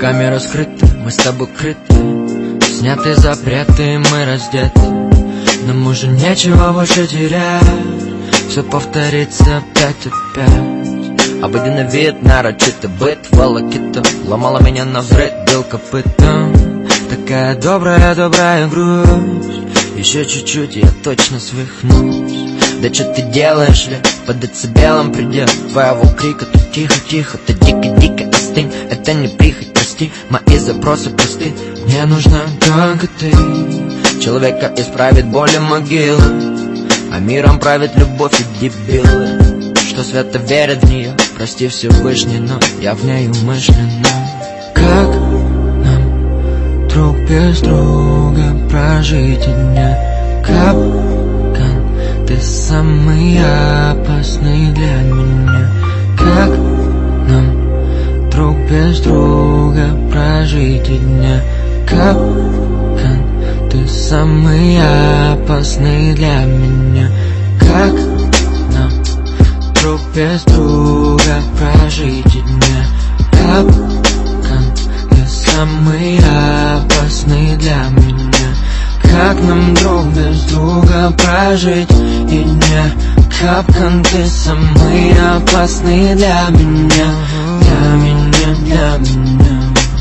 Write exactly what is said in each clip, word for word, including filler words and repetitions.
камера скрыта, мы с тобой крыты, сняты запреты, мы раздеты. Нам уже нечего больше терять, все повторится опять опять. Обыденный вид, нарочито быт, волокита ломала меня навзрыд, бил копытом. Такая добрая, добрая грусть, еще чуть-чуть, я точно свихнусь. Да что ты делаешь, ли? Под децибелом предел твоего крика. Тут тихо-тихо, ты дико-дико остынь. Это не прихоть, прости, мои запросы просты. Мне нужна только ты. Человека исправит боли могилы, а миром правит любовь и дебилы, что свято верят в нее. Прости Всевышний, но я в ней умышленно. Как нам друг без друга прожить и дня? Капкан, ты самый опасный для меня. Как нам друг без друга прожить и дня? Капкан, ты самый опасный для меня. Как нам друг без друга прожить и дня? Капкан, ты самый опасный для меня. Как нам друг без друга прожить и дня? Капкан, ты самый опасный для меня. Для меня, для меня.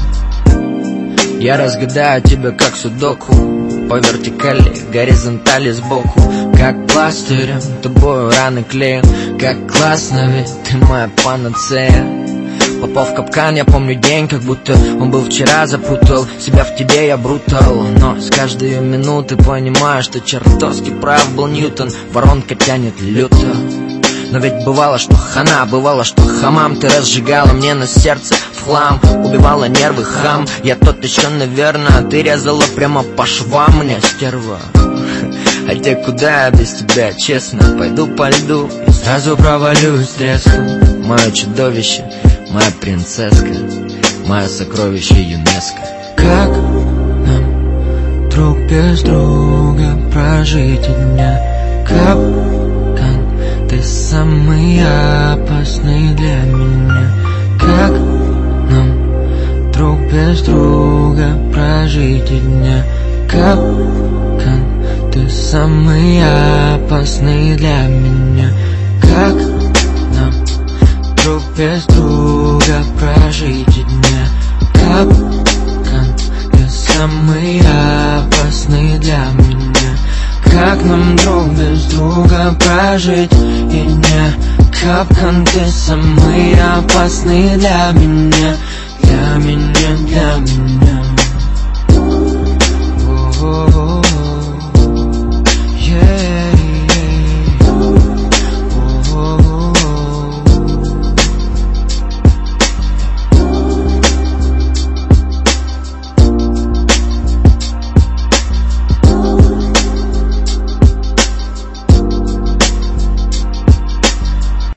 Я разгадаю тебя как судоку, по вертикали, горизонтали сбоку. Как пластырем, тобою раны клею. Как классно, ведь ты моя панацея. Попал в капкан, я помню день, как будто он был вчера. Запутал себя в тебе, я брутал. Но с каждой минуты понимаю, что чертовски прав был Ньютон. Воронка тянет люто. Но ведь бывало, что хана, бывало, что хамам. Ты разжигала мне на сердце в хлам, убивала нервы, хам. Я тот еще, наверное, ты резала прямо по швам мне, стерва. Хотя куда я без тебя, честно? Пойду по льду и сразу провалюсь треском. Мое чудовище, моя принцесска, мое сокровище ЮНЕСКО. Как нам друг без друга прожить и дня? Капкан, ты самый опасный для меня. Как нам друг без друга прожить и дня? Капкан, ты самый опасный для меня. Как нам друг без друга прожить и дня? Капкан, ты самый опасный для меня. Как нам друг без друга прожить и дня? Капкан, ты самый опасный для меня. Для меня, для меня.